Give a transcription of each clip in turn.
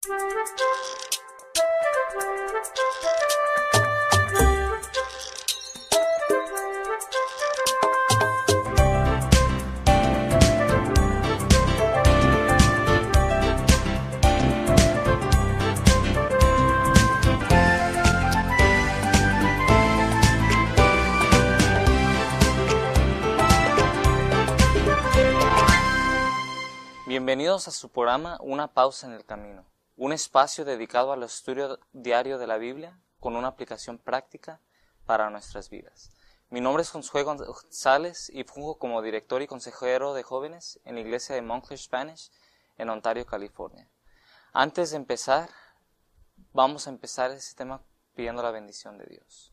Bienvenidos a su programa Una pausa en el camino, un espacio dedicado al estudio diario de la Biblia con una aplicación práctica para nuestras vidas. Mi nombre es Josué González y funjo como director y consejero de jóvenes en la iglesia de Montclair Spanish en Ontario, California. Antes de empezar, vamos a empezar este tema pidiendo la bendición de Dios.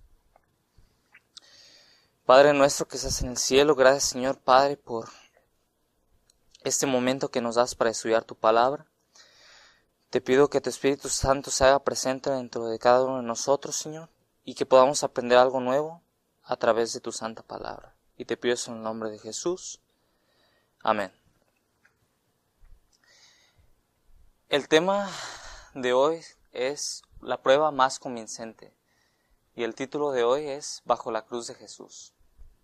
Padre nuestro que estás en el cielo, gracias Señor Padre por este momento que nos das para estudiar tu palabra. Te pido que tu Espíritu Santo se haga presente dentro de cada uno de nosotros, Señor, y que podamos aprender algo nuevo a través de tu santa palabra. Y te pido eso en el nombre de Jesús. Amén. El tema de hoy es la prueba más convincente. Y el título de hoy es Bajo la cruz de Jesús.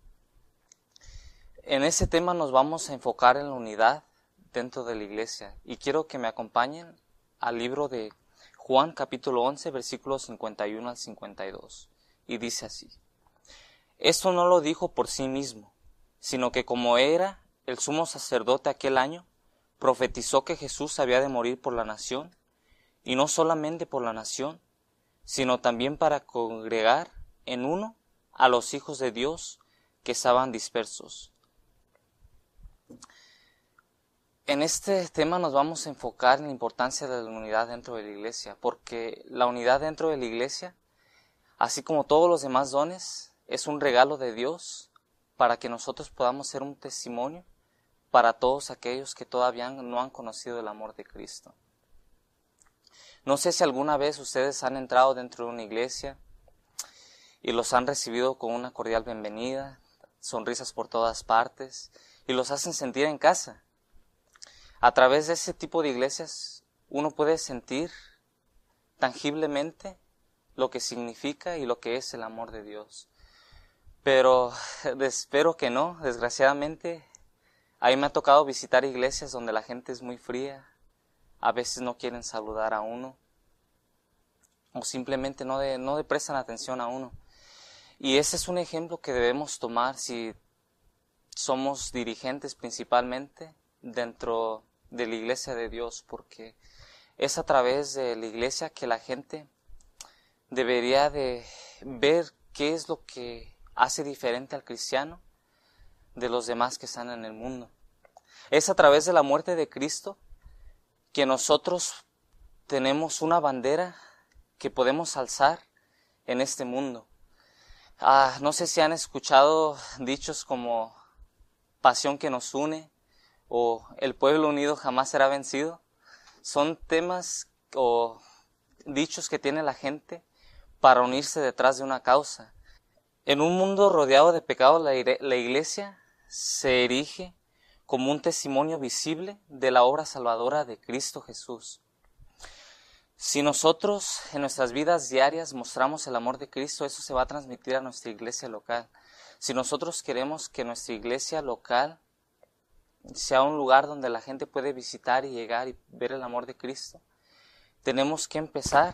En ese tema nos vamos a enfocar en la unidad dentro de la iglesia y quiero que me acompañen al libro de Juan capítulo 11 versículos 51 al 52 y dice así: Esto no lo dijo por sí mismo, sino que como era el sumo sacerdote aquel año, profetizó que Jesús había de morir por la nación y no solamente por la nación, sino también para congregar en uno a los hijos de Dios que estaban dispersos. En este tema nos vamos a enfocar en la importancia de la unidad dentro de la iglesia, porque la unidad dentro de la iglesia, así como todos los demás dones, es un regalo de Dios para que nosotros podamos ser un testimonio para todos aquellos que todavía no han conocido el amor de Cristo. No sé si alguna vez ustedes han entrado dentro de una iglesia y los han recibido con una cordial bienvenida, sonrisas por todas partes, y los hacen sentir en casa. A través de ese tipo de iglesias uno puede sentir tangiblemente lo que significa y lo que es el amor de Dios. Pero espero que no, desgraciadamente, a mí me ha tocado visitar iglesias donde la gente es muy fría, a veces no quieren saludar a uno, o simplemente no le prestan atención a uno. Y ese es un ejemplo que debemos tomar si somos dirigentes principalmente dentro de la iglesia de Dios, porque es a través de la iglesia que la gente debería de ver qué es lo que hace diferente al cristiano de los demás que están en el mundo. Es a través de la muerte de Cristo que nosotros tenemos una bandera que podemos alzar en este mundo. No sé si han escuchado dichos como pasión que nos une o el pueblo unido jamás será vencido. Son temas o dichos que tiene la gente para unirse detrás de una causa. En un mundo rodeado de pecado, la iglesia se erige como un testimonio visible de la obra salvadora de Cristo Jesús. Si nosotros en nuestras vidas diarias mostramos el amor de Cristo, eso se va a transmitir a nuestra iglesia local. Si nosotros queremos que nuestra iglesia local sea un lugar donde la gente puede visitar y llegar y ver el amor de Cristo, tenemos que empezar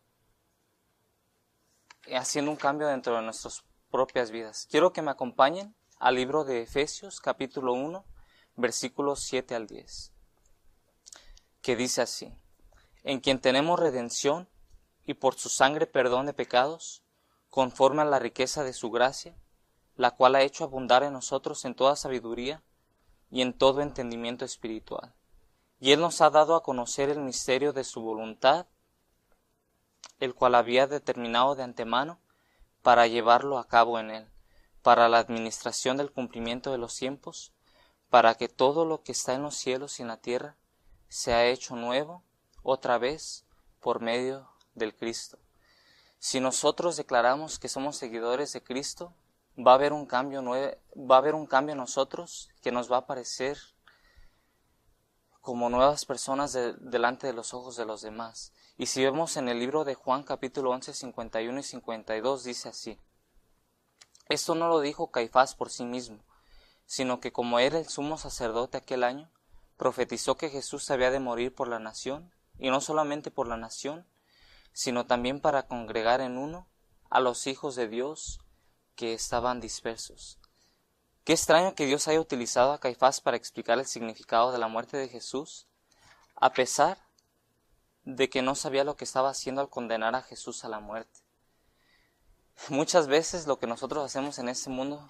haciendo un cambio dentro de nuestras propias vidas. Quiero que me acompañen al libro de Efesios, capítulo 1, versículos 7 al 10, que dice así: En quien tenemos redención y por su sangre perdón de pecados, conforme a la riqueza de su gracia, la cual ha hecho abundar en nosotros en toda sabiduría y en todo entendimiento espiritual. Y Él nos ha dado a conocer el misterio de su voluntad, el cual había determinado de antemano para llevarlo a cabo en Él, para la administración del cumplimiento de los tiempos, para que todo lo que está en los cielos y en la tierra sea hecho nuevo otra vez por medio del Cristo. Si nosotros declaramos que somos seguidores de Cristo, va a haber un cambio en nosotros que nos va a parecer como nuevas personas delante de los ojos de los demás. Y si vemos en el libro de Juan capítulo 11, 51 y 52, dice así: esto no lo dijo Caifás por sí mismo, sino que como era el sumo sacerdote aquel año, profetizó que Jesús había de morir por la nación, y no solamente por la nación, sino también para congregar en uno a los hijos de Dios que estaban dispersos. Qué extraño que Dios haya utilizado a Caifás para explicar el significado de la muerte de Jesús, a pesar de que no sabía lo que estaba haciendo al condenar a Jesús a la muerte. Muchas veces lo que nosotros hacemos en este mundo,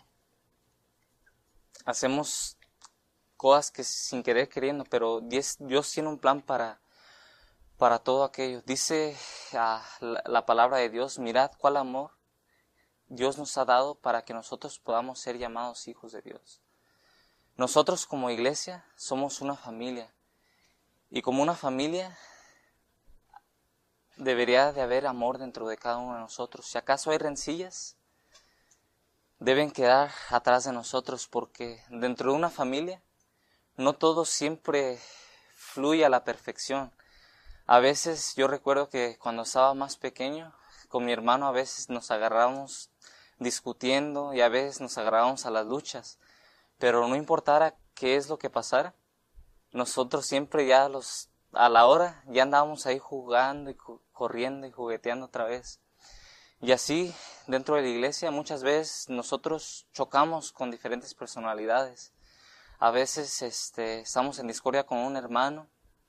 hacemos cosas que sin querer queriendo, pero Dios tiene un plan para todo aquello. Dice la palabra de Dios: mirad cuál amor Dios nos ha dado para que nosotros podamos ser llamados hijos de Dios. Nosotros como iglesia somos una familia, y como una familia debería de haber amor dentro de cada uno de nosotros. Si acaso hay rencillas, deben quedar atrás de nosotros, porque dentro de una familia no todo siempre fluye a la perfección. A veces yo recuerdo que cuando estaba más pequeño, con mi hermano a veces nos agarrábamos discutiendo y a veces nos agarrábamos a las luchas, pero no importara qué es lo que pasara, nosotros siempre ya a la hora ya andábamos ahí jugando y corriendo y jugueteando otra vez. Y así dentro de la iglesia muchas veces nosotros chocamos con diferentes personalidades. A veces estamos en discordia con un hermano,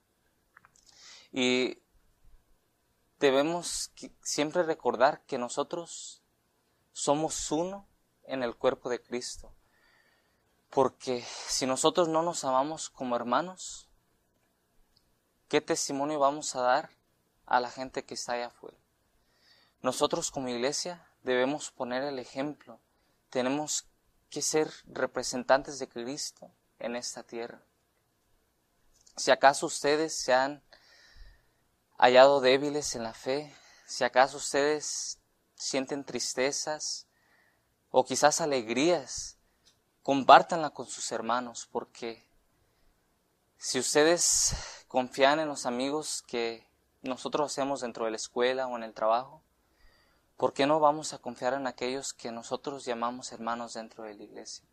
y debemos siempre recordar que nosotros somos uno en el cuerpo de Cristo. Porque si nosotros no nos amamos como hermanos, ¿qué testimonio vamos a dar a la gente que está allá afuera? Nosotros como iglesia debemos poner el ejemplo. Tenemos que ser representantes de Cristo en esta tierra. Si acaso ustedes se han hallado débiles en la fe, si acaso ustedes sienten tristezas o quizás alegrías, compártanla con sus hermanos, porque si ustedes confían en los amigos que nosotros hacemos dentro de la escuela o en el trabajo, ¿por qué no vamos a confiar en aquellos que nosotros llamamos hermanos dentro de la iglesia?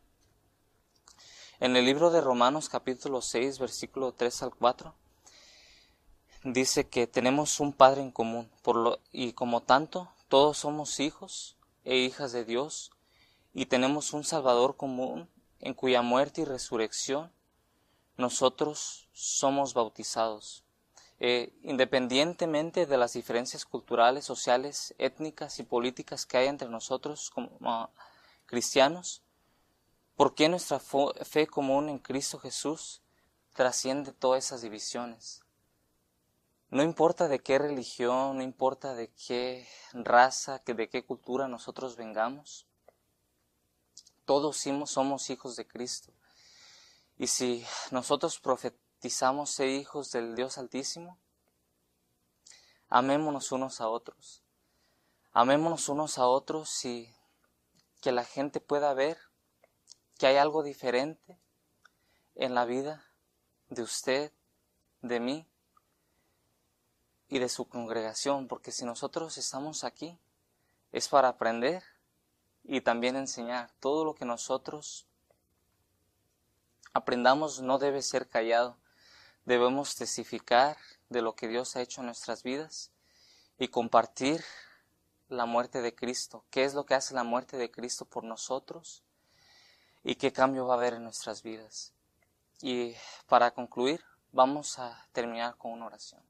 En el libro de Romanos capítulo 6, versículo 3 al 4, dice que tenemos un Padre en común, y como tanto, todos somos hijos e hijas de Dios, y tenemos un Salvador común, en cuya muerte y resurrección nosotros somos bautizados. Independientemente de las diferencias culturales, sociales, étnicas y políticas que hay entre nosotros como cristianos, ¿por qué nuestra fe común en Cristo Jesús trasciende todas esas divisiones? No importa de qué religión, no importa de qué raza, de qué cultura nosotros vengamos, todos somos hijos de Cristo. Y si nosotros profetizamos ser hijos del Dios Altísimo, amémonos unos a otros. Amémonos unos a otros y que la gente pueda ver que hay algo diferente en la vida de usted, de mí y de su congregación, porque si nosotros estamos aquí es para aprender y también enseñar. Todo lo que nosotros aprendamos no debe ser callado. Debemos testificar de lo que Dios ha hecho en nuestras vidas y compartir la muerte de Cristo. ¿Qué es lo que hace la muerte de Cristo por nosotros? ¿Y qué cambio va a haber en nuestras vidas? Y para concluir, vamos a terminar con una oración.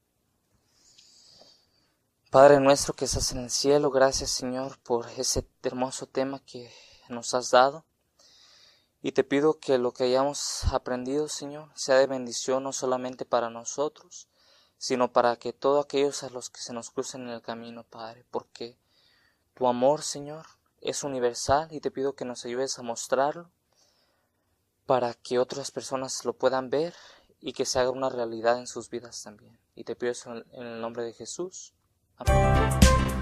Padre nuestro que estás en el cielo, gracias Señor por ese hermoso tema que nos has dado. Y te pido que lo que hayamos aprendido, Señor, sea de bendición no solamente para nosotros, sino para que todos aquellos a los que se nos crucen en el camino, Padre, porque tu amor, Señor, es universal y te pido que nos ayudes a mostrarlo para que otras personas lo puedan ver y que se haga una realidad en sus vidas también. Y te pido eso en el nombre de Jesús. Amén.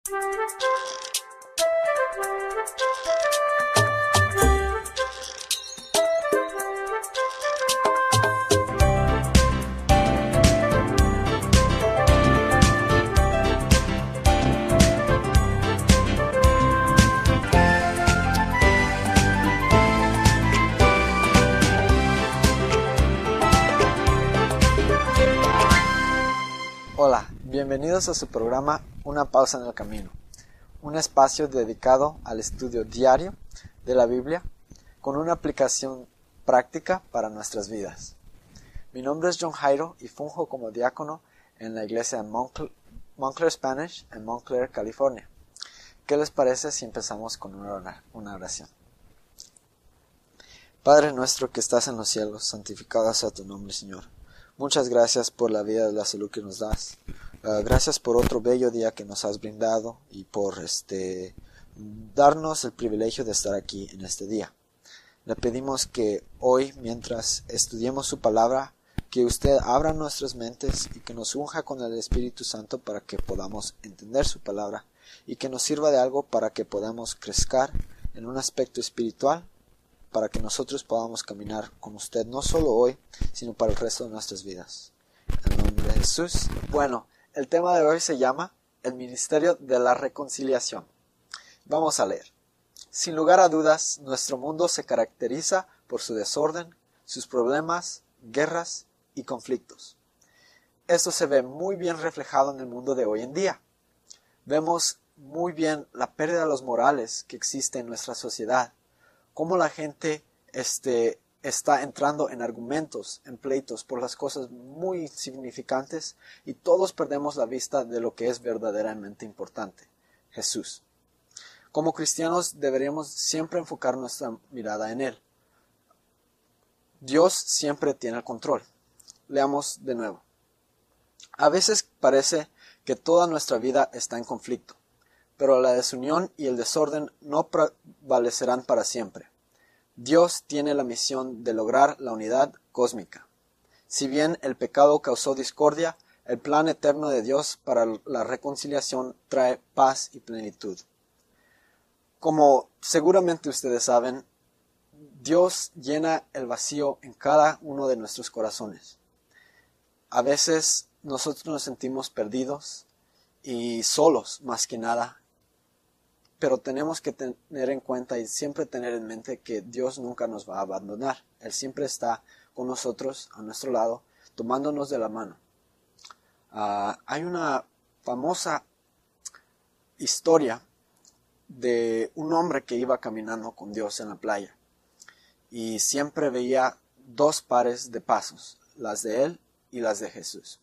Hola, bienvenidos a su programa Una pausa en el camino, un espacio dedicado al estudio diario de la Biblia con una aplicación práctica para nuestras vidas. Mi nombre es John Jairo y funjo como diácono en la iglesia de Montclair Spanish en Montclair, California. ¿Qué les parece si empezamos con una oración? Padre nuestro que estás en los cielos, santificado sea tu nombre, Señor. Muchas gracias por la vida y la salud que nos das. Gracias por otro bello día que nos has brindado y por darnos el privilegio de estar aquí en este día. Le pedimos que hoy, mientras estudiemos su palabra, que usted abra nuestras mentes y que nos unja con el Espíritu Santo para que podamos entender su palabra y que nos sirva de algo para que podamos crecer en un aspecto espiritual, para que nosotros podamos caminar con usted no solo hoy, sino para el resto de nuestras vidas. En nombre de Jesús. Bueno, el tema de hoy se llama el Ministerio de la Reconciliación. Vamos a leer. Sin lugar a dudas, nuestro mundo se caracteriza por su desorden, sus problemas, guerras y conflictos. Esto se ve muy bien reflejado en el mundo de hoy en día. Vemos muy bien la pérdida de los morales que existe en nuestra sociedad. Cómo la gente está entrando en argumentos, en pleitos por las cosas muy insignificantes y todos perdemos la vista de lo que es verdaderamente importante, Jesús. Como cristianos deberíamos siempre enfocar nuestra mirada en Él. Dios siempre tiene el control. Leamos de nuevo. A veces parece que toda nuestra vida está en conflicto, pero la desunión y el desorden no prevalecerán para siempre. Dios tiene la misión de lograr la unidad cósmica. Si bien el pecado causó discordia, el plan eterno de Dios para la reconciliación trae paz y plenitud. Como seguramente ustedes saben, Dios llena el vacío en cada uno de nuestros corazones. A veces nosotros nos sentimos perdidos y solos más que nada. Pero tenemos que tener en cuenta y siempre tener en mente que Dios nunca nos va a abandonar. Él siempre está con nosotros, a nuestro lado, tomándonos de la mano. Hay una famosa historia de un hombre que iba caminando con Dios en la playa. Y siempre veía dos pares de pasos, las de él y las de Jesús.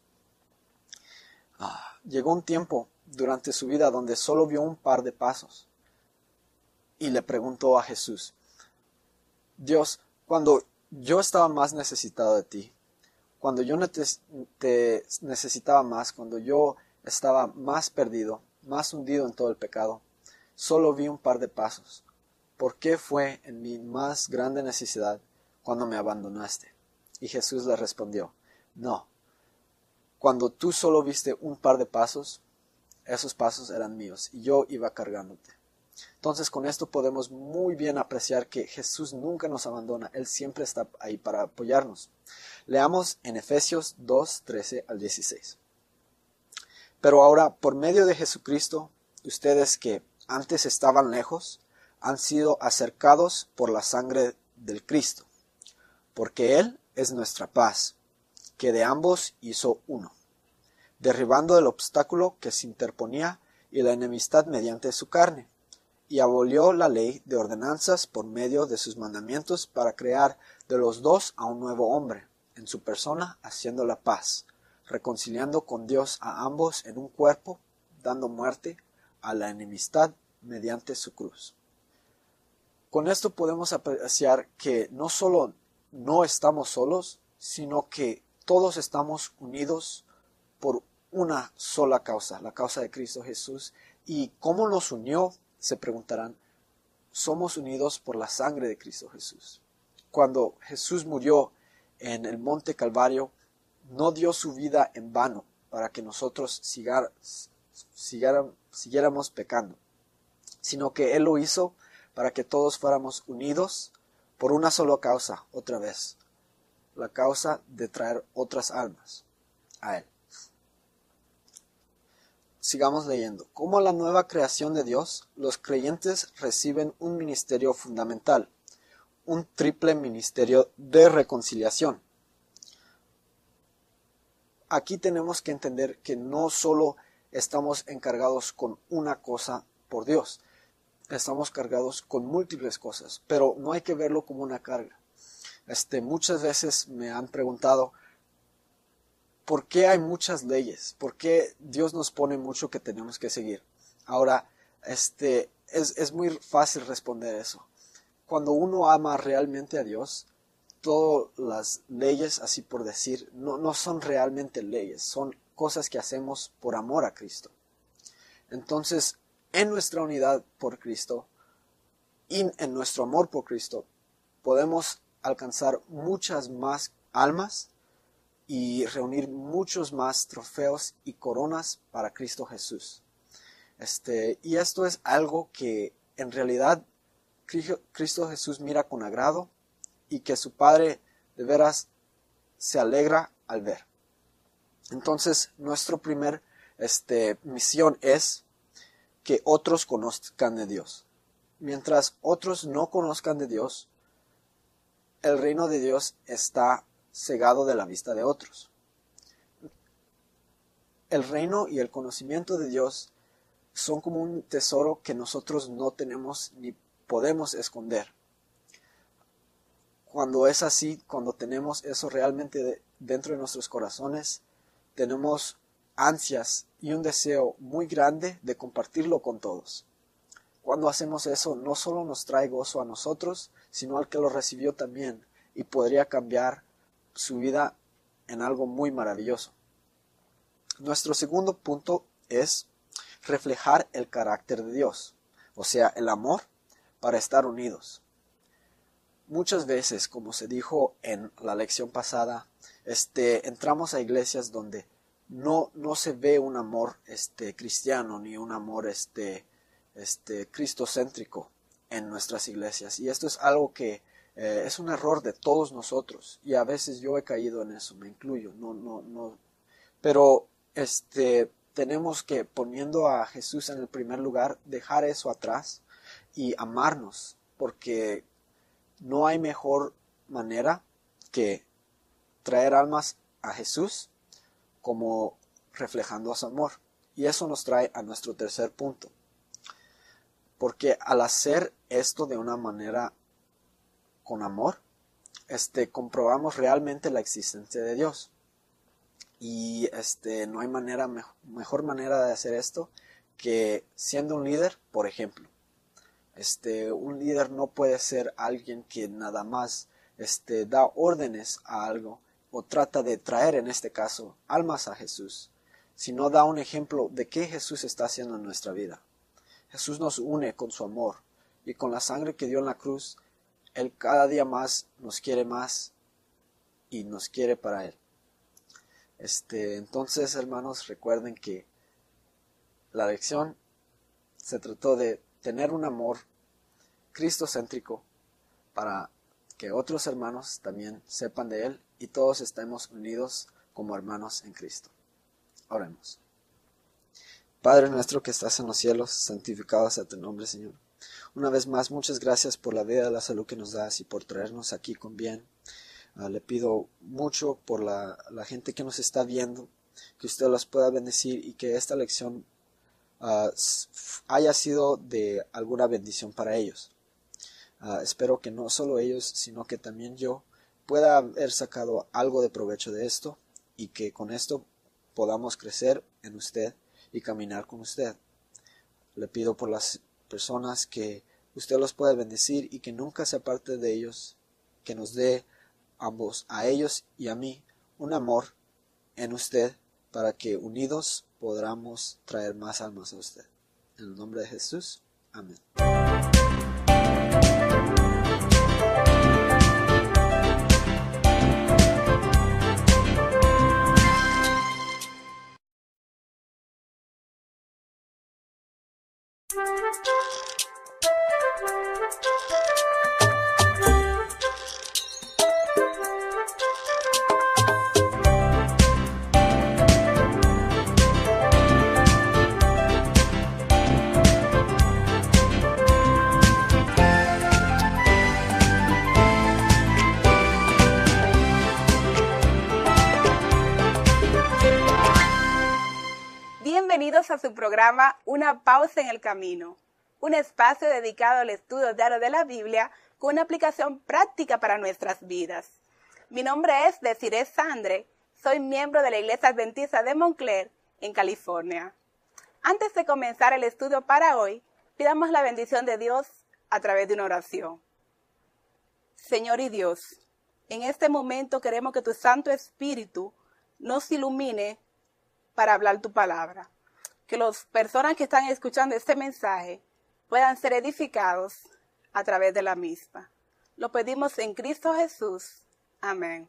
Llegó un tiempo durante su vida donde solo vio un par de pasos y le preguntó a Jesús: Dios, cuando yo estaba más necesitado de ti, cuando yo te necesitaba más, cuando yo estaba más perdido, más hundido en todo el pecado, solo vi un par de pasos. ¿Por qué fue en mi más grande necesidad cuando me abandonaste? Y Jesús le respondió: no, cuando tú solo viste un par de pasos, esos pasos eran míos y yo iba cargándote. Entonces con esto podemos muy bien apreciar que Jesús nunca nos abandona. Él siempre está ahí para apoyarnos. Leamos en Efesios 2, 13 al 16. Pero ahora, por medio de Jesucristo, ustedes que antes estaban lejos, han sido acercados por la sangre del Cristo, porque Él es nuestra paz, que de ambos hizo uno, derribando el obstáculo que se interponía y la enemistad mediante su carne, y abolió la ley de ordenanzas por medio de sus mandamientos para crear de los dos a un nuevo hombre, en su persona haciendo la paz, reconciliando con Dios a ambos en un cuerpo, dando muerte a la enemistad mediante su cruz. Con esto podemos apreciar que no solo no estamos solos, sino que todos estamos unidos por una sola causa, la causa de Cristo Jesús. ¿Y cómo nos unió? Se preguntarán. Somos unidos por la sangre de Cristo Jesús. Cuando Jesús murió en el monte Calvario, no dio su vida en vano para que nosotros siguiéramos pecando, sino que Él lo hizo para que todos fuéramos unidos por una sola causa, otra vez, la causa de traer otras almas a Él. Sigamos leyendo. Como la nueva creación de Dios, los creyentes reciben un ministerio fundamental, un triple ministerio de reconciliación. Aquí tenemos que entender que no solo estamos encargados con una cosa por Dios, estamos cargados con múltiples cosas, pero no hay que verlo como una carga. Muchas veces me han preguntado, ¿por qué hay muchas leyes? ¿Por qué Dios nos pone mucho que tenemos que seguir? Ahora, es muy fácil responder eso. Cuando uno ama realmente a Dios, todas las leyes, así por decir, no son realmente leyes, son cosas que hacemos por amor a Cristo. Entonces, en nuestra unidad por Cristo y en nuestro amor por Cristo, podemos alcanzar muchas más almas y reunir muchos más trofeos y coronas para Cristo Jesús. Y esto es algo que en realidad Cristo Jesús mira con agrado y que su Padre de veras se alegra al ver. Entonces, nuestra primer misión es que otros conozcan de Dios. Mientras otros no conozcan de Dios, el reino de Dios está cegado de la vista de otros. El reino y el conocimiento de Dios son como un tesoro que nosotros no tenemos ni podemos esconder. Cuando es así, cuando tenemos eso realmente dentro de nuestros corazones, tenemos ansias y un deseo muy grande de compartirlo con todos. Cuando hacemos eso, no solo nos trae gozo a nosotros, sino al que lo recibió también, y podría cambiar su vida en algo muy maravilloso. Nuestro segundo punto es reflejar el carácter de Dios, o sea, el amor para estar unidos. Muchas veces, como se dijo en la lección pasada, entramos a iglesias donde no se ve un amor cristiano ni un amor cristocéntrico en nuestras iglesias, y esto es algo que es un error de todos nosotros, y a veces yo he caído en eso, me incluyo, pero tenemos que, poniendo a Jesús en el primer lugar, dejar eso atrás y amarnos, porque no hay mejor manera que traer almas a Jesús como reflejando su amor. Y eso nos trae a nuestro tercer punto. Porque al hacer esto de una manera con amor, comprobamos realmente la existencia de Dios. Y no hay mejor manera de hacer esto que siendo un líder, por ejemplo. Un líder no puede ser alguien que nada más da órdenes a algo o trata de traer, en este caso, almas a Jesús, sino da un ejemplo de qué Jesús está haciendo en nuestra vida. Jesús nos une con su amor, y con la sangre que dio en la cruz, Él cada día más nos quiere más y nos quiere para Él. Entonces, hermanos, recuerden que la lección se trató de tener un amor cristocéntrico para que otros hermanos también sepan de Él y todos estemos unidos como hermanos en Cristo. Oremos. Padre nuestro que estás en los cielos, santificado sea tu nombre, Señor. Una vez más, muchas gracias por la vida y la salud que nos das y por traernos aquí con bien. Le pido mucho por la gente que nos está viendo, que usted los pueda bendecir y que esta lección haya sido de alguna bendición para ellos. Espero que no solo ellos, sino que también yo pueda haber sacado algo de provecho de esto y que con esto podamos crecer en usted y caminar con usted. Le pido por las personas que usted los pueda bendecir y que nunca se aparte de ellos, que nos dé ambos, a ellos y a mí, un amor en usted para que unidos podamos traer más almas a usted. En el nombre de Jesús. Amén. Bienvenidos a su programa Una pausa en el camino, un espacio dedicado al estudio diario de la Biblia con una aplicación práctica para nuestras vidas. Mi nombre es Desiree Sandre, soy miembro de la Iglesia Adventista de Montclair, en California. Antes de comenzar el estudio para hoy, pidamos la bendición de Dios a través de una oración. Señor y Dios, en este momento queremos que tu Santo Espíritu nos ilumine para hablar tu palabra. Que las personas que están escuchando este mensaje puedan ser edificados a través de la misma. Lo pedimos en Cristo Jesús. Amén.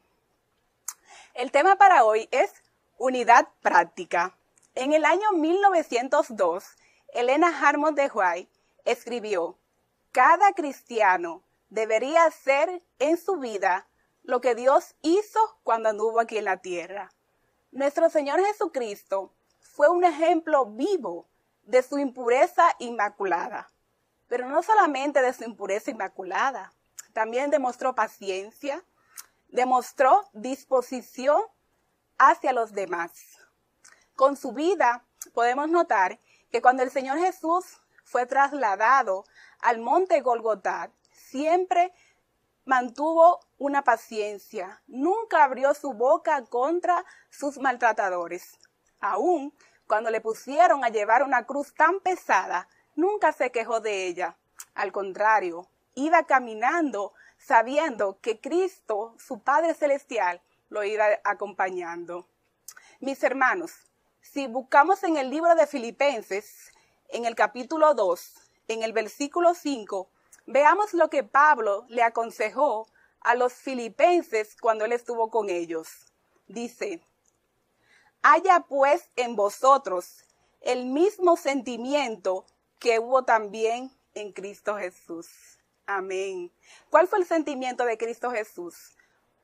El tema para hoy es unidad práctica. En el año 1902, Helena Hammond de White escribió: cada cristiano debería hacer en su vida lo que Dios hizo cuando anduvo aquí en la tierra. Nuestro Señor Jesucristo fue un ejemplo vivo de su impureza inmaculada. Pero no solamente de su impureza inmaculada, también demostró paciencia, demostró disposición hacia los demás. Con su vida podemos notar que cuando el Señor Jesús fue trasladado al monte Golgotá, siempre mantuvo una paciencia, nunca abrió su boca contra sus maltratadores. Aún cuando le pusieron a llevar una cruz tan pesada, nunca se quejó de ella. Al contrario, iba caminando sabiendo que Cristo, su Padre Celestial, lo iba acompañando. Mis hermanos, si buscamos en el libro de Filipenses, en el capítulo 2, en el versículo 5, veamos lo que Pablo le aconsejó a los filipenses cuando él estuvo con ellos. Dice: haya pues en vosotros el mismo sentimiento que hubo también en Cristo Jesús. Amén. ¿Cuál fue el sentimiento de Cristo Jesús?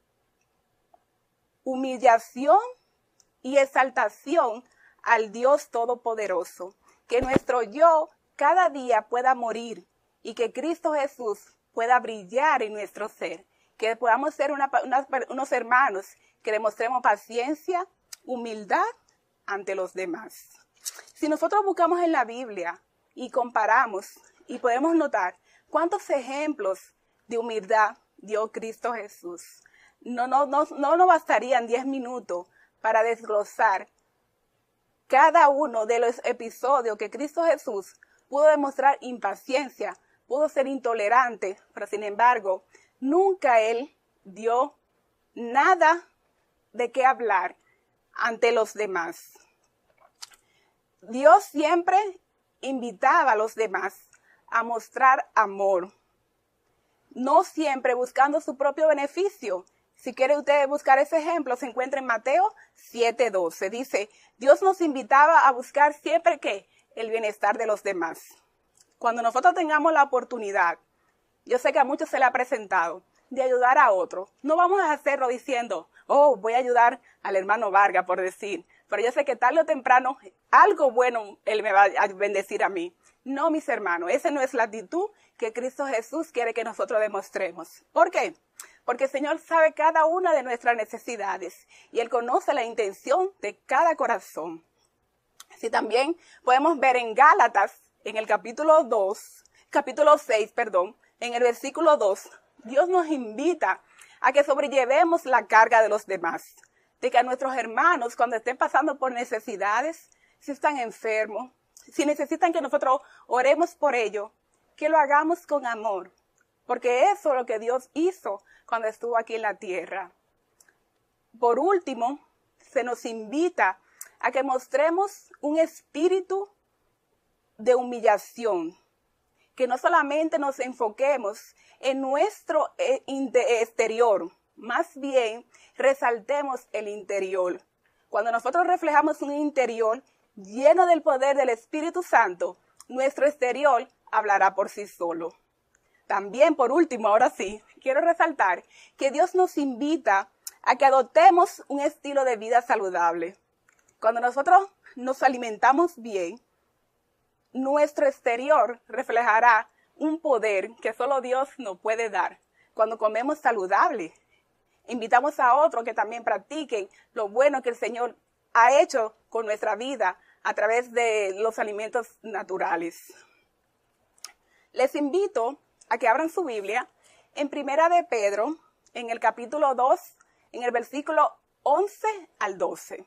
Humillación y exaltación al Dios Todopoderoso. Que nuestro yo cada día pueda morir y que Cristo Jesús pueda brillar en nuestro ser. Que podamos ser unos hermanos que demostremos paciencia, humildad ante los demás. Si nosotros buscamos en la Biblia y comparamos y podemos notar cuántos ejemplos de humildad dio Cristo Jesús, no nos bastarían 10 minutos para desglosar cada uno de los episodios que Cristo Jesús pudo demostrar impaciencia, pudo ser intolerante, pero sin embargo, nunca él dio nada de qué hablar ante los demás. Dios siempre invitaba a los demás a mostrar amor, no siempre buscando su propio beneficio. Si quiere usted buscar ese ejemplo, se encuentra en Mateo 7:12. Dice, Dios nos invitaba a buscar siempre ¿qué? El bienestar de los demás. Cuando nosotros tengamos la oportunidad, yo sé que a muchos se le ha presentado, de ayudar a otro, no vamos a hacerlo diciendo, oh, voy a ayudar al hermano Vargas, por decir, pero yo sé que tarde o temprano algo bueno él me va a bendecir a mí. No, mis hermanos, esa no es la actitud que Cristo Jesús quiere que nosotros demostremos. ¿Por qué? Porque el Señor sabe cada una de nuestras necesidades y Él conoce la intención de cada corazón. Así también podemos ver en Gálatas, en el capítulo 6, en el versículo 2, Dios nos invita a que sobrellevemos la carga de los demás, de que a nuestros hermanos cuando estén pasando por necesidades, si están enfermos, si necesitan que nosotros oremos por ellos, que lo hagamos con amor, porque eso es lo que Dios hizo cuando estuvo aquí en la tierra. Por último, se nos invita a que mostremos un espíritu de humillación, que no solamente nos enfoquemos en nuestro exterior, más bien resaltemos el interior. Cuando nosotros reflejamos un interior lleno del poder del Espíritu Santo, nuestro exterior hablará por sí solo. También, por último, ahora sí, quiero resaltar que Dios nos invita a que adoptemos un estilo de vida saludable. Cuando nosotros nos alimentamos bien, nuestro exterior reflejará un poder que solo Dios nos puede dar. Cuando comemos saludable, invitamos a otros que también practiquen lo bueno que el Señor ha hecho con nuestra vida a través de los alimentos naturales. Les invito a que abran su Biblia en Primera de Pedro, en el capítulo 2, en el versículo 11 al 12.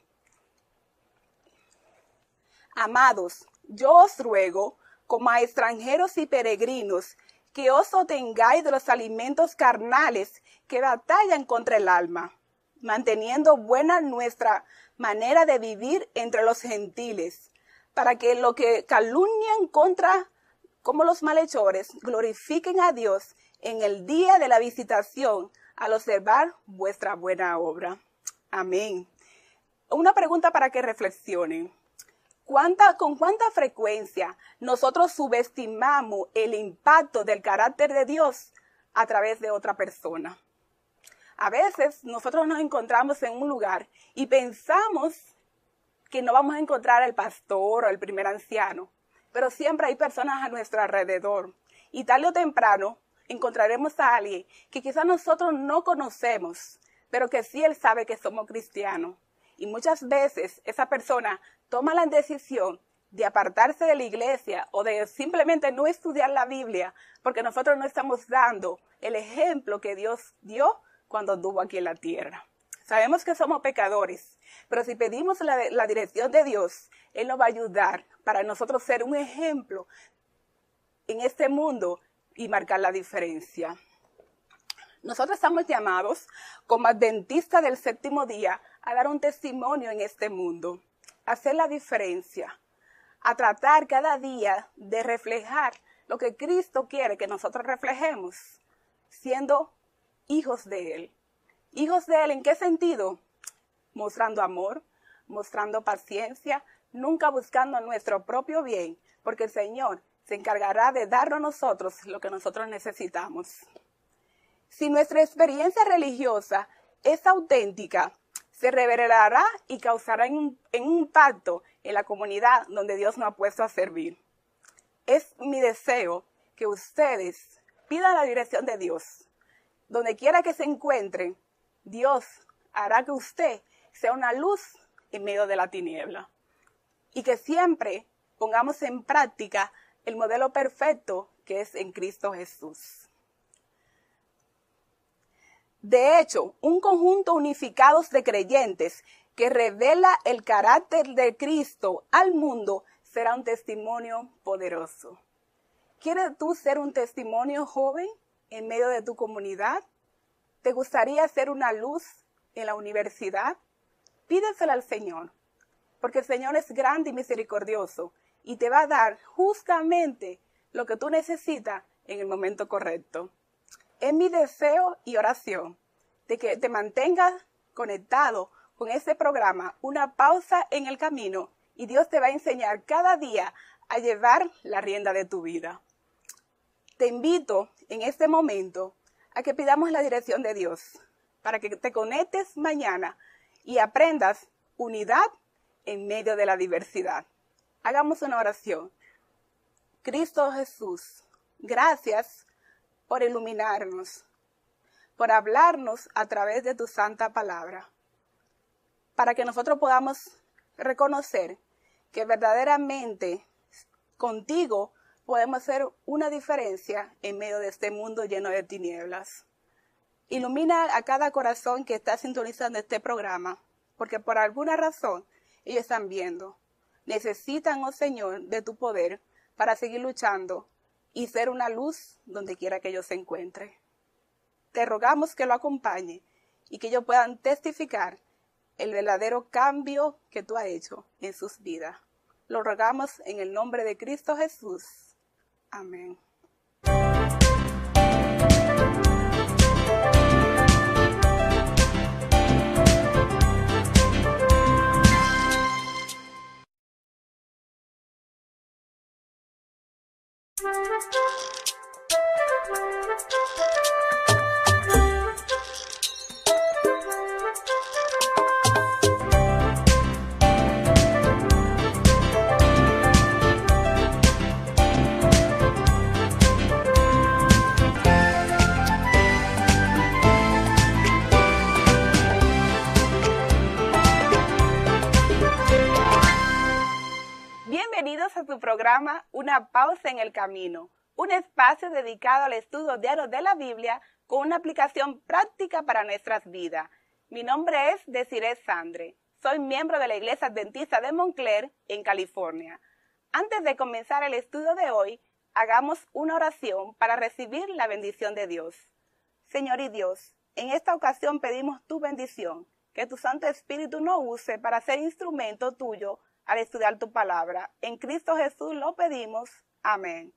Amados, yo os ruego, como a extranjeros y peregrinos, que os obtengáis de los alimentos carnales que batallan contra el alma, manteniendo buena nuestra manera de vivir entre los gentiles, para que lo que calumnian contra como los malhechores glorifiquen a Dios en el día de la visitación al observar vuestra buena obra. Amén. Una pregunta para que reflexionen. ¿Con cuánta frecuencia nosotros subestimamos el impacto del carácter de Dios a través de otra persona? A veces nosotros nos encontramos en un lugar y pensamos que no vamos a encontrar al pastor o al primer anciano, pero siempre hay personas a nuestro alrededor y tarde o temprano encontraremos a alguien que quizás nosotros no conocemos, pero que sí él sabe que somos cristianos. Y muchas veces esa persona toma la decisión de apartarse de la iglesia o de simplemente no estudiar la Biblia porque nosotros no estamos dando el ejemplo que Dios dio cuando anduvo aquí en la tierra. Sabemos que somos pecadores, pero si pedimos la dirección de Dios, Él nos va a ayudar para nosotros ser un ejemplo en este mundo y marcar la diferencia. Nosotros estamos llamados como adventistas del séptimo día a dar un testimonio en este mundo, a hacer la diferencia, a tratar cada día de reflejar lo que Cristo quiere que nosotros reflejemos, siendo hijos de Él. ¿Hijos de Él en qué sentido? Mostrando amor, mostrando paciencia, nunca buscando nuestro propio bien, porque el Señor se encargará de darnos a nosotros lo que nosotros necesitamos. Si nuestra experiencia religiosa es auténtica, se revelará y causará un impacto en la comunidad donde Dios nos ha puesto a servir. Es mi deseo que ustedes pidan la dirección de Dios. Donde quiera que se encuentren, Dios hará que usted sea una luz en medio de la tiniebla. Y que siempre pongamos en práctica el modelo perfecto que es en Cristo Jesús. De hecho, un conjunto unificado de creyentes que revela el carácter de Cristo al mundo será un testimonio poderoso. ¿Quieres tú ser un testimonio joven en medio de tu comunidad? ¿Te gustaría ser una luz en la universidad? Pídesela al Señor, porque el Señor es grande y misericordioso y te va a dar justamente lo que tú necesitas en el momento correcto. Es mi deseo y oración de que te mantengas conectado con este programa, Una Pausa en el Camino, y Dios te va a enseñar cada día a llevar la rienda de tu vida. Te invito en este momento a que pidamos la dirección de Dios para que te conectes mañana y aprendas unidad en medio de la diversidad. Hagamos una oración. Cristo Jesús, gracias por iluminarnos, por hablarnos a través de tu santa palabra, para que nosotros podamos reconocer que verdaderamente contigo podemos hacer una diferencia en medio de este mundo lleno de tinieblas. Ilumina a cada corazón que está sintonizando este programa, porque por alguna razón ellos están viendo. Necesitan, oh Señor, de tu poder para seguir luchando y ser una luz donde quiera que ellos se encuentren. Te rogamos que lo acompañe y que ellos puedan testificar el verdadero cambio que tú has hecho en sus vidas. Lo rogamos en el nombre de Cristo Jesús. Amén. Bienvenidos a su programa Una pausa en el camino, un espacio dedicado al estudio diario de la Biblia con una aplicación práctica para nuestras vidas. Mi nombre es Desiree Sandre, soy miembro de la Iglesia Adventista de Montclair, en California. Antes de comenzar el estudio de hoy, hagamos una oración para recibir la bendición de Dios. Señor y Dios, en esta ocasión pedimos tu bendición, que tu Santo Espíritu nos use para ser instrumento tuyo al estudiar tu palabra. En Cristo Jesús lo pedimos. Amén.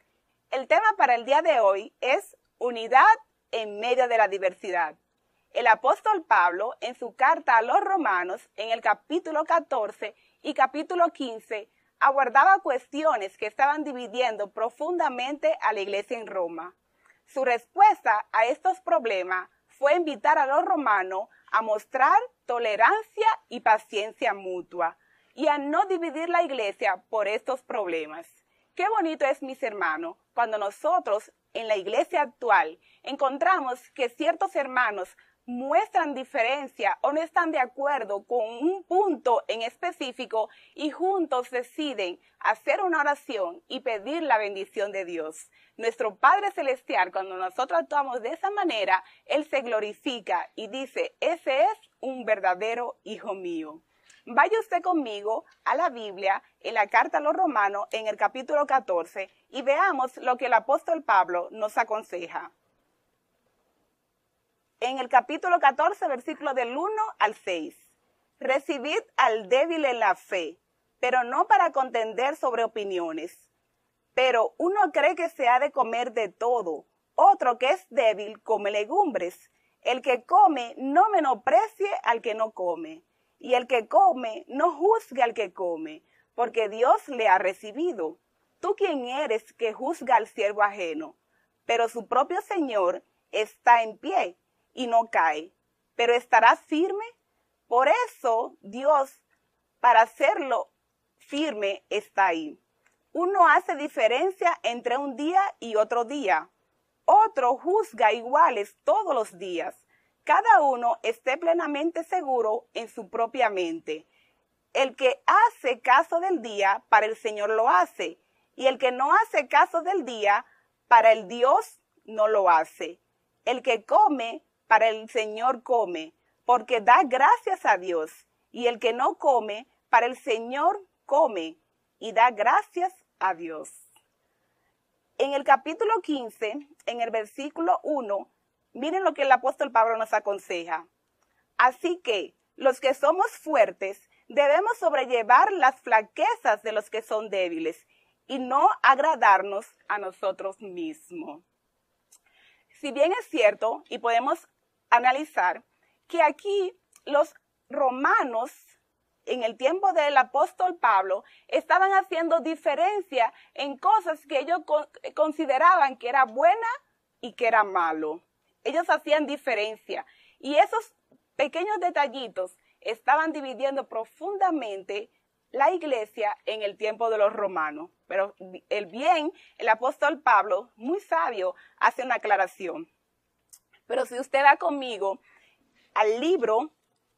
El tema para el día de hoy es unidad en medio de la diversidad. El apóstol Pablo, en su carta a los Romanos, en el capítulo 14 y capítulo 15, abordaba cuestiones que estaban dividiendo profundamente a la iglesia en Roma. Su respuesta a estos problemas fue invitar a los romanos a mostrar tolerancia y paciencia mutua, y a no dividir la iglesia por estos problemas. Qué bonito es, mis hermanos, cuando nosotros en la iglesia actual encontramos que ciertos hermanos muestran diferencia o no están de acuerdo con un punto en específico y juntos deciden hacer una oración y pedir la bendición de Dios. Nuestro Padre Celestial, cuando nosotros actuamos de esa manera, Él se glorifica y dice, ese es un verdadero hijo mío. Vaya usted conmigo a la Biblia, en la carta a los Romanos, en el capítulo 14, y veamos lo que el apóstol Pablo nos aconseja. En el capítulo 14, versículo del 1 al 6. Recibid al débil en la fe, pero no para contender sobre opiniones. Pero uno cree que se ha de comer de todo, otro que es débil come legumbres. El que come no menosprecie al que no come. Y el que come, no juzgue al que come, porque Dios le ha recibido. ¿Tú quién eres que juzga al siervo ajeno? Pero su propio Señor está en pie y no cae, pero estará firme. Por eso Dios, para hacerlo firme, está ahí. Uno hace diferencia entre un día y otro día. Otro juzga iguales todos los días. Cada uno esté plenamente seguro en su propia mente. El que hace caso del día, para el Señor lo hace, y el que no hace caso del día, para el Dios no lo hace. El que come, para el Señor come, porque da gracias a Dios, y el que no come, para el Señor come, y da gracias a Dios. En el capítulo 15, en el versículo 1, miren lo que el apóstol Pablo nos aconseja. Así que los que somos fuertes debemos sobrellevar las flaquezas de los que son débiles y no agradarnos a nosotros mismos. Si bien es cierto, y podemos analizar, que aquí los romanos, en el tiempo del apóstol Pablo, estaban haciendo diferencia en cosas que ellos consideraban que era buena y que era malo. Ellos hacían diferencia y esos pequeños detallitos estaban dividiendo profundamente la iglesia en el tiempo de los romanos. Pero el apóstol Pablo, muy sabio, hace una aclaración. Pero si usted va conmigo al libro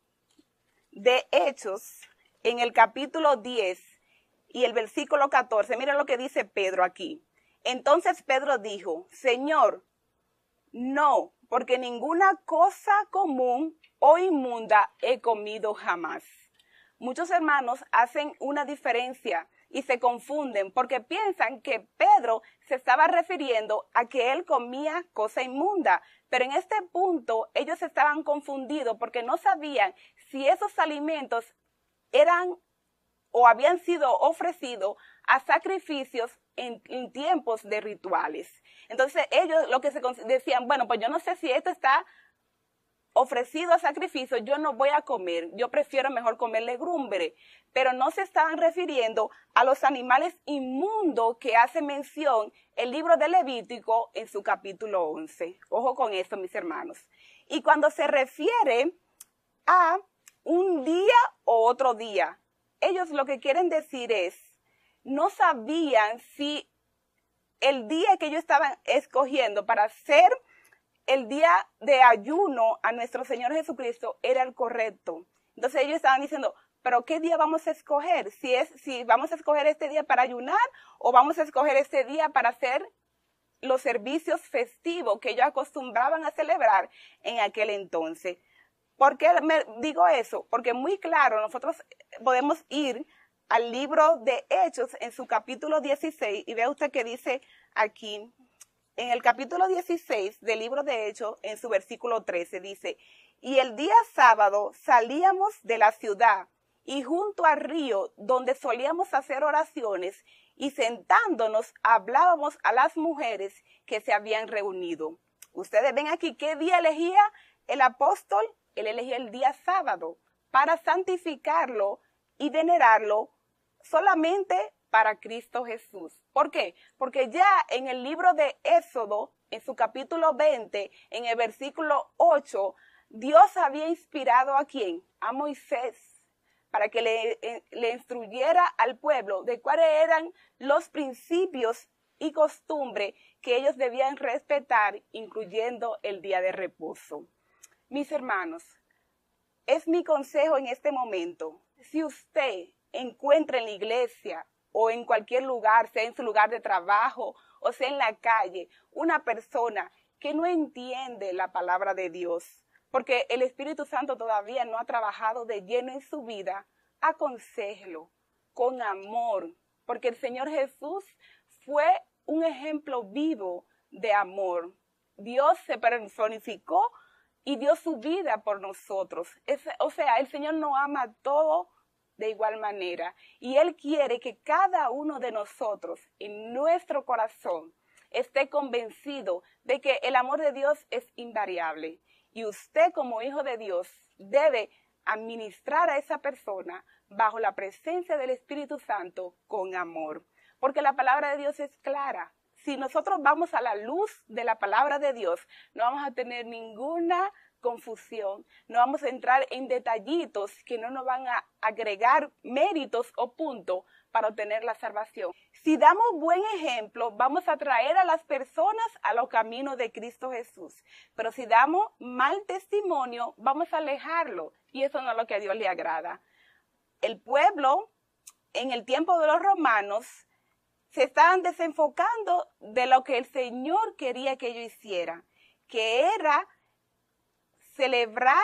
de Hechos, en el capítulo 10 y el versículo 14, miren lo que dice Pedro aquí. Entonces Pedro dijo, Señor, no, porque ninguna cosa común o inmunda he comido jamás. Muchos hermanos hacen una diferencia y se confunden porque piensan que Pedro se estaba refiriendo a que él comía cosa inmunda. Pero en este punto ellos estaban confundidos porque no sabían si esos alimentos eran o habían sido ofrecidos a sacrificios en tiempos de rituales. Entonces ellos lo que se decían, bueno, pues yo no sé si esto está ofrecido a sacrificio, yo no voy a comer, yo prefiero mejor comer legumbre. Pero no se estaban refiriendo a los animales inmundos que hace mención el libro de Levítico en su capítulo 11. Ojo con esto, mis hermanos. Y cuando se refiere a un día o otro día, ellos lo que quieren decir es, no sabían si el día que ellos estaban escogiendo para hacer el día de ayuno a nuestro Señor Jesucristo era el correcto. Entonces ellos estaban diciendo, pero ¿qué día vamos a escoger? Si vamos a escoger este día para ayunar o vamos a escoger este día para hacer los servicios festivos que ellos acostumbraban a celebrar en aquel entonces. ¿Por qué me digo eso? Porque muy claro, nosotros podemos ir al libro de Hechos en su capítulo 16 y vea usted que dice aquí, en el capítulo 16 del libro de Hechos, en su versículo 13, dice, y el día sábado salíamos de la ciudad y junto al río donde solíamos hacer oraciones y sentándonos hablábamos a las mujeres que se habían reunido. Ustedes ven aquí qué día elegía el apóstol. Él elegía el día sábado para santificarlo y venerarlo solamente para Cristo Jesús. ¿Por qué? Porque ya en el libro de Éxodo, en su capítulo 20, en el versículo 8, Dios había inspirado ¿a quién? A Moisés, para que le instruyera al pueblo de cuáles eran los principios y costumbres que ellos debían respetar, incluyendo el día de reposo. Mis hermanos, es mi consejo en este momento, si usted encuentra en la iglesia o en cualquier lugar, sea en su lugar de trabajo o sea en la calle, una persona que no entiende la palabra de Dios, porque el Espíritu Santo todavía no ha trabajado de lleno en su vida, aconséjelo con amor, porque el Señor Jesús fue un ejemplo vivo de amor. Dios se personificó y dio su vida por nosotros. O sea, el Señor nos ama a todos de igual manera. Y Él quiere que cada uno de nosotros, en nuestro corazón, esté convencido de que el amor de Dios es invariable. Y usted, como hijo de Dios, debe administrar a esa persona bajo la presencia del Espíritu Santo con amor. Porque la palabra de Dios es clara. Si nosotros vamos a la luz de la palabra de Dios, no vamos a tener ninguna confusión, no vamos a entrar en detallitos que no nos van a agregar méritos o puntos para obtener la salvación. Si damos buen ejemplo, vamos a traer a las personas a los caminos de Cristo Jesús. Pero si damos mal testimonio, vamos a alejarlo y eso no es lo que a Dios le agrada. El pueblo, en el tiempo de los romanos, se estaban desenfocando de lo que el Señor quería que ellos hicieran, que era celebrar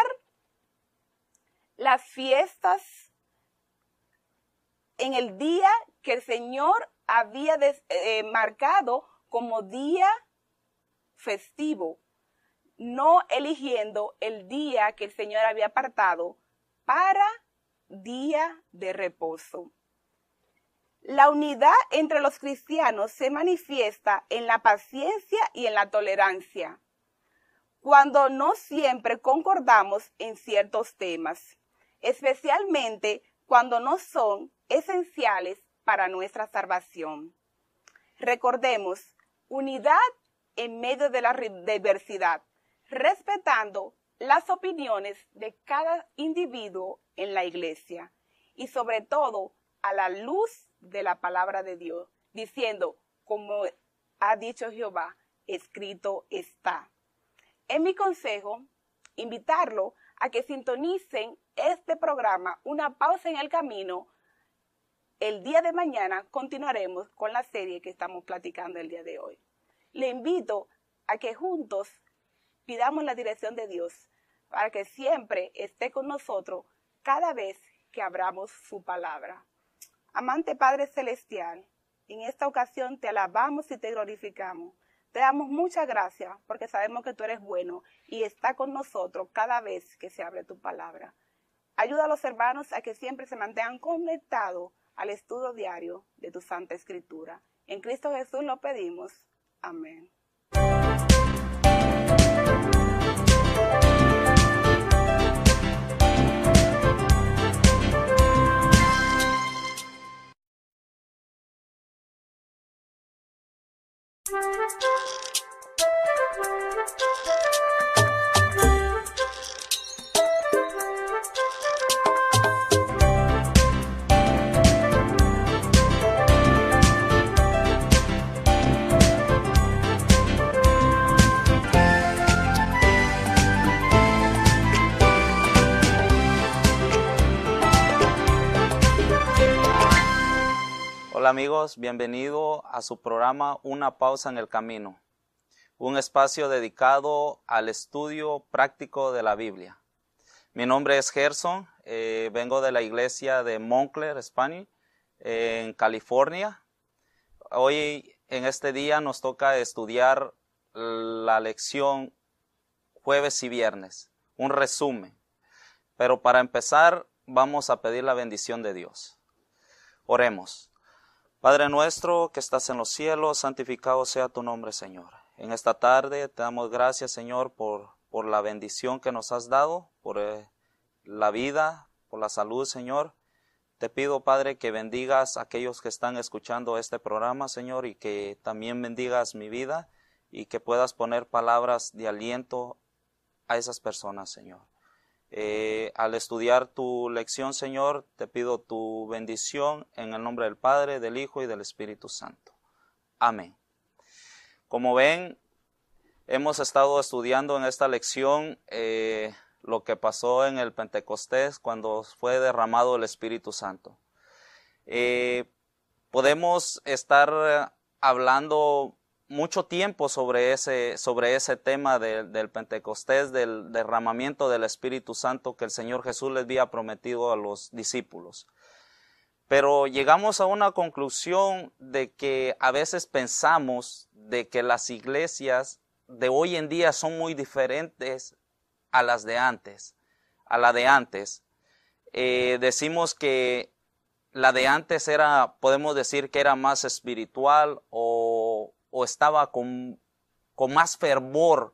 las fiestas en el día que el Señor había marcado como día festivo, no eligiendo el día que el Señor había apartado para día de reposo. La unidad entre los cristianos se manifiesta en la paciencia y en la tolerancia, cuando no siempre concordamos en ciertos temas, especialmente cuando no son esenciales para nuestra salvación. Recordemos, unidad en medio de la diversidad, respetando las opiniones de cada individuo en la iglesia y sobre todo a la luz de la palabra de Dios, diciendo, como ha dicho Jehová, escrito está. Es mi consejo invitarlo a que sintonicen este programa, Una Pausa en el Camino. El día de mañana continuaremos con la serie que estamos platicando el día de hoy. Le invito a que juntos pidamos la dirección de Dios para que siempre esté con nosotros cada vez que abramos su palabra. Amante Padre Celestial, en esta ocasión te alabamos y te glorificamos. Te damos muchas gracias porque sabemos que tú eres bueno y está con nosotros cada vez que se abre tu palabra. Ayuda a los hermanos a que siempre se mantengan conectados al estudio diario de tu Santa Escritura. En Cristo Jesús lo pedimos. Amén. Hola amigos, bienvenido a su programa Una Pausa en el Camino, un espacio dedicado al estudio práctico de la Biblia. Mi nombre es Gerson, vengo de la iglesia de Montclair, España, en California. Hoy en este día nos toca estudiar la lección jueves y viernes, un resumen. Pero para empezar vamos a pedir la bendición de Dios. Oremos. Padre nuestro que estás en los cielos, santificado sea tu nombre, Señor. En esta tarde te damos gracias, Señor, por la bendición que nos has dado, por la vida, por la salud, Señor. Te pido, Padre, que bendigas a aquellos que están escuchando este programa, Señor, y que también bendigas mi vida y que puedas poner palabras de aliento a esas personas, Señor. Al estudiar tu lección, Señor, te pido tu bendición en el nombre del Padre, del Hijo y del Espíritu Santo. Amén. Como ven, hemos estado estudiando en esta lección lo que pasó en el Pentecostés cuando fue derramado el Espíritu Santo. Podemos estar hablando mucho tiempo sobre ese tema del Pentecostés, del derramamiento del Espíritu Santo que el Señor Jesús les había prometido a los discípulos. Pero llegamos a una conclusión de que a veces pensamos de que las iglesias de hoy en día son muy diferentes a las de antes, decimos que la de antes podemos decir que era más espiritual o estaba con más fervor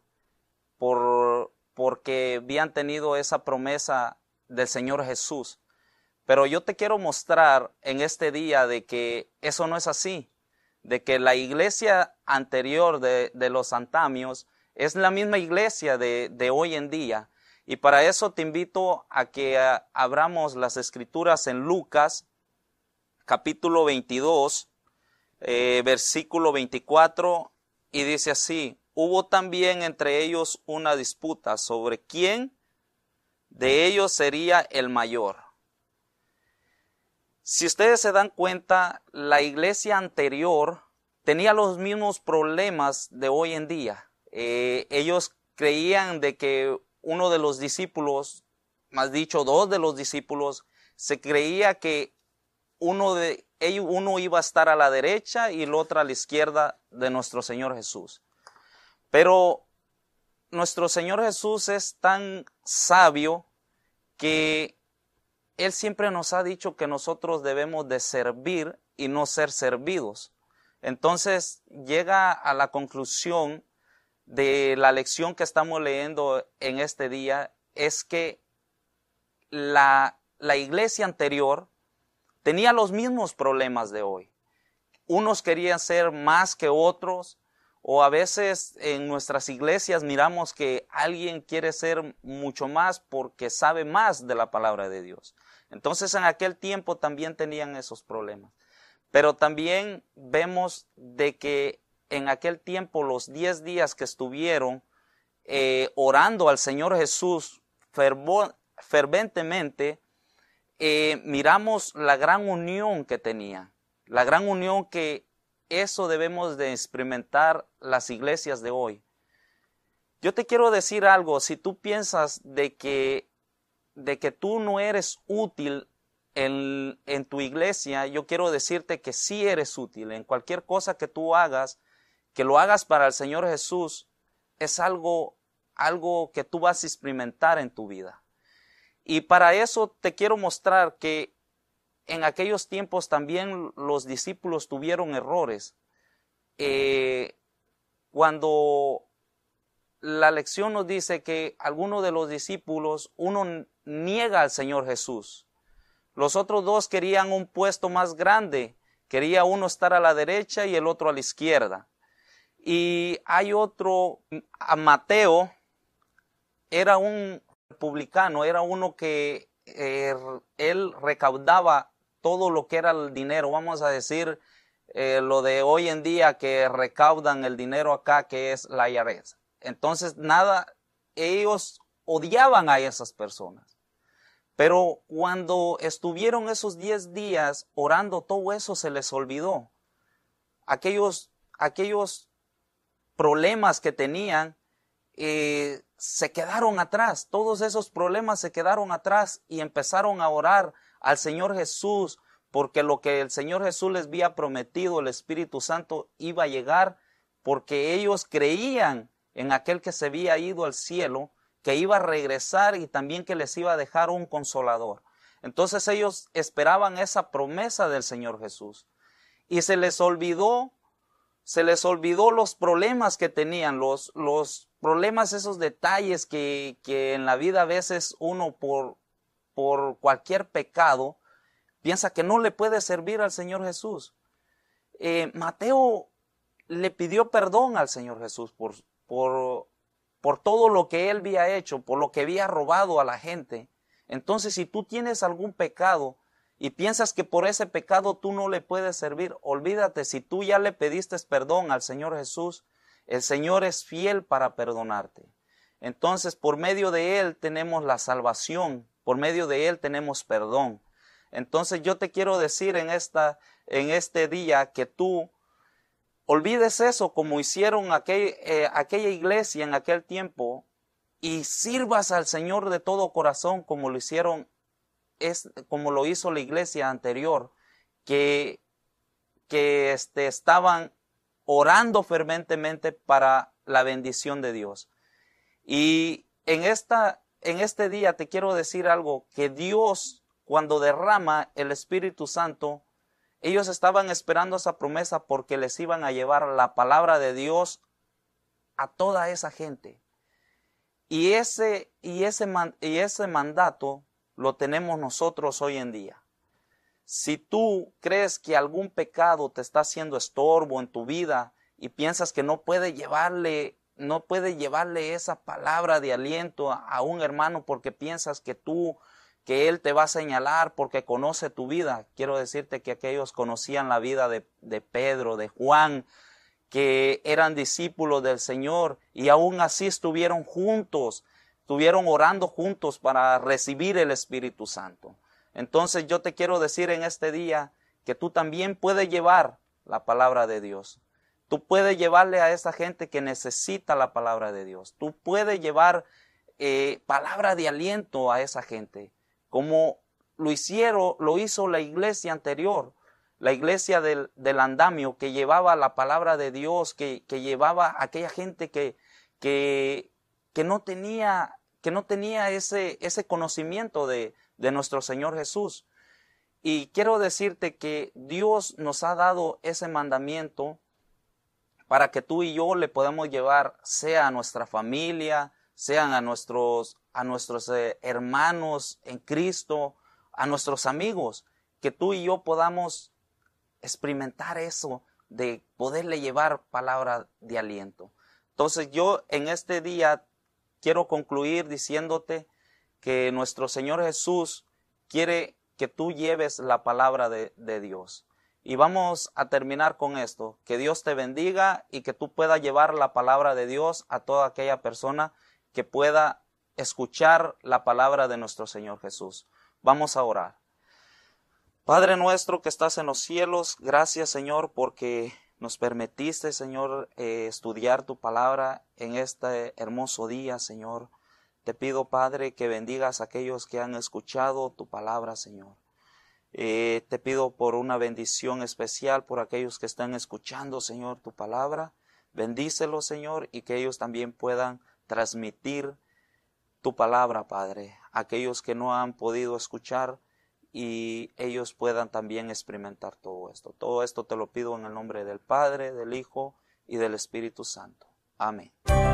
porque habían tenido esa promesa del Señor Jesús. Pero yo te quiero mostrar en este día de que eso no es así, de que la iglesia anterior de los antamios es la misma iglesia de hoy en día. Y para eso te invito a que abramos las escrituras en Lucas, capítulo 22, versículo 24, y dice así: hubo también entre ellos una disputa sobre quién de ellos sería el mayor. Si ustedes se dan cuenta, la iglesia anterior tenía los mismos problemas de hoy en día. Ellos creían de que uno de los discípulos, más dicho, dos de los discípulos, se creía que uno iba a estar a la derecha y el otro a la izquierda de nuestro Señor Jesús. Pero nuestro Señor Jesús es tan sabio que Él siempre nos ha dicho que nosotros debemos de servir y no ser servidos. Entonces llega a la conclusión de la lección que estamos leyendo en este día, es que la iglesia anterior tenía los mismos problemas de hoy. Unos querían ser más que otros, o a veces en nuestras iglesias miramos que alguien quiere ser mucho más porque sabe más de la palabra de Dios. Entonces en aquel tiempo también tenían esos problemas. Pero también vemos de que en aquel tiempo los 10 días que estuvieron orando al Señor Jesús ferventemente, miramos la gran unión que tenía, la gran unión que eso debemos de experimentar las iglesias de hoy. Yo te quiero decir algo, si tú piensas de que tú no eres útil en tu iglesia, yo quiero decirte que sí eres útil. En cualquier cosa que tú hagas, que lo hagas para el Señor Jesús, es algo que tú vas a experimentar en tu vida. Y para eso te quiero mostrar que en aquellos tiempos también los discípulos tuvieron errores. Cuando la lección nos dice que algunos de los discípulos, uno niega al Señor Jesús. Los otros dos querían un puesto más grande. Quería uno estar a la derecha y el otro a la izquierda. Y hay otro, a Mateo, era un publicano, era uno que él recaudaba todo lo que era el dinero, vamos a decir, lo de hoy en día que recaudan el dinero acá, que es la IRS. Entonces, ellos odiaban a esas personas. Pero cuando estuvieron esos 10 días orando, todo eso se les olvidó. Aquellos problemas que tenían se quedaron atrás. Todos esos problemas se quedaron atrás y empezaron a orar al Señor Jesús, porque lo que el Señor Jesús les había prometido, el Espíritu Santo iba a llegar, porque ellos creían en aquel que se había ido al cielo, que iba a regresar y también que les iba a dejar un consolador. Entonces ellos esperaban esa promesa del Señor Jesús. Y se les olvidó los problemas que tenían, los problemas, esos detalles que en la vida a veces uno por cualquier pecado piensa que no le puede servir al Señor Jesús. Mateo le pidió perdón al Señor Jesús por todo lo que él había hecho, por lo que había robado a la gente. Entonces, si tú tienes algún pecado y piensas que por ese pecado tú no le puedes servir, olvídate. Si tú ya le pediste perdón al Señor Jesús, el Señor es fiel para perdonarte. Entonces, por medio de Él tenemos la salvación, por medio de Él tenemos perdón. Entonces, yo te quiero decir en este día que tú olvides eso como hicieron aquella iglesia en aquel tiempo y sirvas al Señor de todo corazón como lo hizo la iglesia anterior, que estaban orando ferventemente para la bendición de Dios. Y en este día te quiero decir algo, que Dios, cuando derrama el Espíritu Santo, ellos estaban esperando esa promesa porque les iban a llevar la palabra de Dios a toda esa gente. Y ese mandato lo tenemos nosotros hoy en día. Si tú crees que algún pecado te está haciendo estorbo en tu vida y piensas que no puede llevarle esa palabra de aliento a un hermano porque piensas que él te va a señalar porque conoce tu vida, quiero decirte que aquellos conocían la vida de Pedro, de Juan, que eran discípulos del Señor y aún así estuvieron orando juntos para recibir el Espíritu Santo. Entonces yo te quiero decir en este día que tú también puedes llevar la palabra de Dios. Tú puedes llevarle a esa gente que necesita la palabra de Dios. Tú puedes llevar palabra de aliento a esa gente, como lo hizo la iglesia anterior, la iglesia del andamio, que llevaba la palabra de Dios, que llevaba a aquella gente que no tenía ese conocimiento de nuestro Señor Jesús. Y quiero decirte que Dios nos ha dado ese mandamiento para que tú y yo le podamos llevar, sea a nuestra familia, sean a nuestros hermanos en Cristo, a nuestros amigos, que tú y yo podamos experimentar eso de poderle llevar palabra de aliento. Entonces yo en este día quiero concluir diciéndote que nuestro Señor Jesús quiere que tú lleves la palabra de Dios. Y vamos a terminar con esto. Que Dios te bendiga y que tú puedas llevar la palabra de Dios a toda aquella persona que pueda escuchar la palabra de nuestro Señor Jesús. Vamos a orar. Padre nuestro que estás en los cielos, gracias Señor porque nos permitiste, Señor, estudiar tu palabra en este hermoso día, Señor. Te pido, Padre, que bendigas a aquellos que han escuchado tu palabra, Señor. Te pido por una bendición especial por aquellos que están escuchando, Señor, tu palabra. Bendícelos, Señor, y que ellos también puedan transmitir tu palabra, Padre. Aquellos que no han podido escuchar y ellos puedan también experimentar todo esto. Todo esto te lo pido en el nombre del Padre, del Hijo y del Espíritu Santo. Amén.